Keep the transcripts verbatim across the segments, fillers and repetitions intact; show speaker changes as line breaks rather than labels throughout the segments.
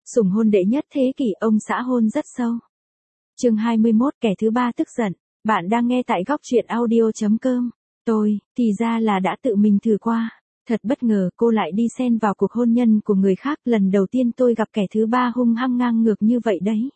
Sủng hôn đệ nhất thế kỷ, ông xã hôn rất sâu. Chương hai mươi mốt, kẻ thứ ba tức giận. Bạn đang nghe tại góc truyện audio chấm com. Tôi, thì ra là đã tự mình thử qua. Thật bất ngờ cô lại đi xen vào cuộc hôn nhân của người khác, lần đầu tiên tôi gặp kẻ thứ ba hung hăng ngang ngược như vậy đấy.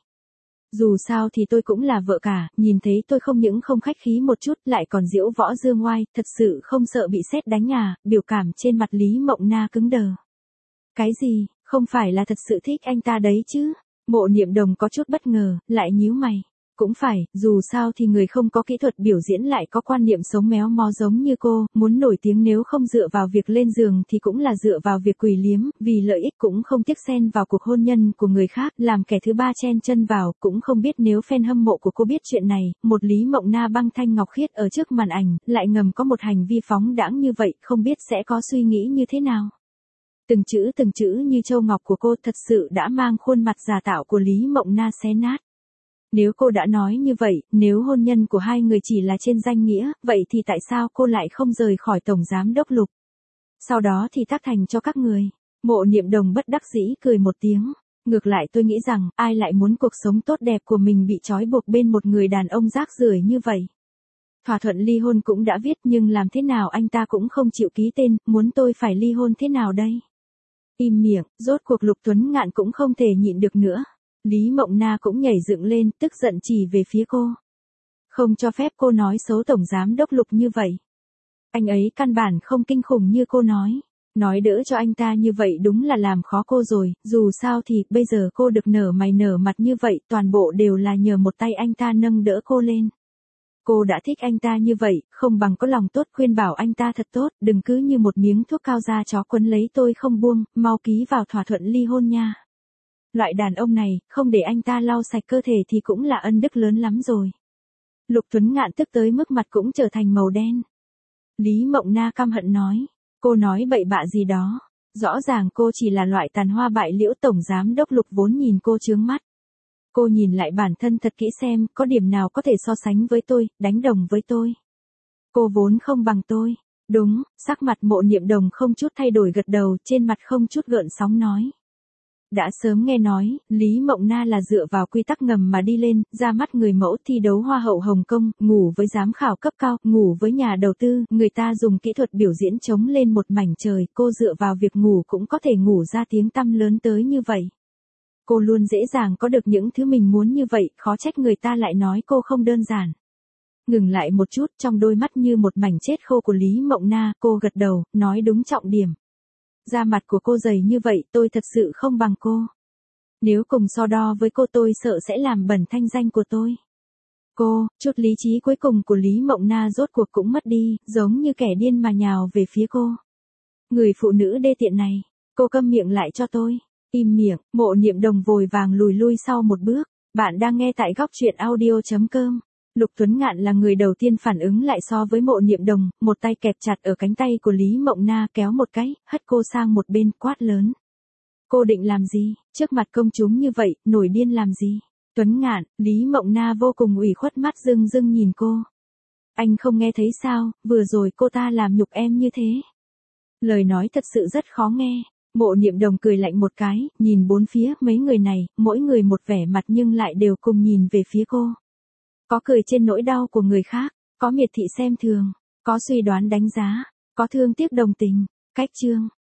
Dù sao thì tôi cũng là vợ cả, nhìn thấy tôi không những không khách khí một chút lại còn diễu võ dương oai, thật sự không sợ bị sét đánh à, biểu cảm trên mặt Lý Mộng Na cứng đờ. Cái gì, không phải là thật sự thích anh ta đấy chứ? Mộ Niệm Đồng có chút bất ngờ, lại nhíu mày. Cũng phải, dù sao thì người không có kỹ thuật biểu diễn lại có quan niệm sống méo mó giống như cô, muốn nổi tiếng nếu không dựa vào việc lên giường thì cũng là dựa vào việc quỳ liếm, vì lợi ích cũng không tiếc xen vào cuộc hôn nhân của người khác, làm kẻ thứ ba chen chân vào, cũng không biết nếu fan hâm mộ của cô biết chuyện này, một Lý Mộng Na băng thanh ngọc khiết ở trước màn ảnh, lại ngầm có một hành vi phóng đãng như vậy, không biết sẽ có suy nghĩ như thế nào. Từng chữ từng chữ như châu ngọc của cô thật sự đã mang khuôn mặt giả tạo của Lý Mộng Na xé nát. Nếu cô đã nói như vậy, nếu hôn nhân của hai người chỉ là trên danh nghĩa, vậy thì tại sao cô lại không rời khỏi Tổng Giám Đốc Lục? Sau đó thì tác thành cho các người. Mộ Niệm Đồng bất đắc dĩ cười một tiếng. Ngược lại tôi nghĩ rằng, ai lại muốn cuộc sống tốt đẹp của mình bị trói buộc bên một người đàn ông rác rưởi như vậy? Thỏa thuận ly hôn cũng đã viết nhưng làm thế nào anh ta cũng không chịu ký tên, muốn tôi phải ly hôn thế nào đây? Im miệng, rốt cuộc Lục Tuấn Ngạn cũng không thể nhịn được nữa. Lý Mộng Na cũng nhảy dựng lên, tức giận chỉ về phía cô. Không cho phép cô nói xấu Tổng Giám Đốc Lục như vậy. Anh ấy căn bản không kinh khủng như cô nói. Nói đỡ cho anh ta như vậy đúng là làm khó cô rồi, dù sao thì bây giờ cô được nở mày nở mặt như vậy, toàn bộ đều là nhờ một tay anh ta nâng đỡ cô lên. Cô đã thích anh ta như vậy, không bằng có lòng tốt khuyên bảo anh ta thật tốt, đừng cứ như một miếng thuốc cao da chó quấn lấy tôi không buông, mau ký vào thỏa thuận ly hôn nha. Loại đàn ông này, không để anh ta lau sạch cơ thể thì cũng là ân đức lớn lắm rồi. Lục Tuấn Ngạn tức tới mức mặt cũng trở thành màu đen. Lý Mộng Na căm hận nói, cô nói bậy bạ gì đó, rõ ràng cô chỉ là loại tàn hoa bại liễu. Tổng Giám Đốc Lục vốn nhìn cô chướng mắt. Cô nhìn lại bản thân thật kỹ xem, có điểm nào có thể so sánh với tôi, đánh đồng với tôi. Cô vốn không bằng tôi. Đúng, sắc mặt Mộ Niệm Đồng không chút thay đổi gật đầu, trên mặt không chút gợn sóng nói. Đã sớm nghe nói, Lý Mộng Na là dựa vào quy tắc ngầm mà đi lên, ra mắt người mẫu thi đấu Hoa hậu Hồng Kông, ngủ với giám khảo cấp cao, ngủ với nhà đầu tư, người ta dùng kỹ thuật biểu diễn chống lên một mảnh trời, cô dựa vào việc ngủ cũng có thể ngủ ra tiếng tăm lớn tới như vậy. Cô luôn dễ dàng có được những thứ mình muốn như vậy, khó trách người ta lại nói cô không đơn giản. Ngừng lại một chút, trong đôi mắt như một mảnh chết khô của Lý Mộng Na, cô gật đầu, nói đúng trọng điểm. Da mặt của cô dày như vậy, tôi thật sự không bằng cô. Nếu cùng so đo với cô tôi sợ sẽ làm bẩn thanh danh của tôi. Cô, chút lý trí cuối cùng của Lý Mộng Na rốt cuộc cũng mất đi, giống như kẻ điên mà nhào về phía cô. Người phụ nữ đê tiện này, cô câm miệng lại cho tôi. Im miệng, Mộ Niệm Đồng vội vàng lùi lui sau một bước. Bạn đang nghe tại góc truyện audio chấm com. Lục Tuấn Ngạn là người đầu tiên phản ứng lại so với Mộ Niệm Đồng, một tay kẹp chặt ở cánh tay của Lý Mộng Na kéo một cái, hất cô sang một bên, quát lớn. Cô định làm gì, trước mặt công chúng như vậy, nổi điên làm gì? Tuấn Ngạn, Lý Mộng Na vô cùng ủy khuất, mắt rưng rưng nhìn cô. Anh không nghe thấy sao, vừa rồi cô ta làm nhục em như thế. Lời nói thật sự rất khó nghe. Mộ Niệm Đồng cười lạnh một cái, nhìn bốn phía, mấy người này, mỗi người một vẻ mặt nhưng lại đều cùng nhìn về phía cô. Có cười trên nỗi đau của người khác, có miệt thị xem thường, có suy đoán đánh giá, có thương tiếc đồng tình. Cách chương,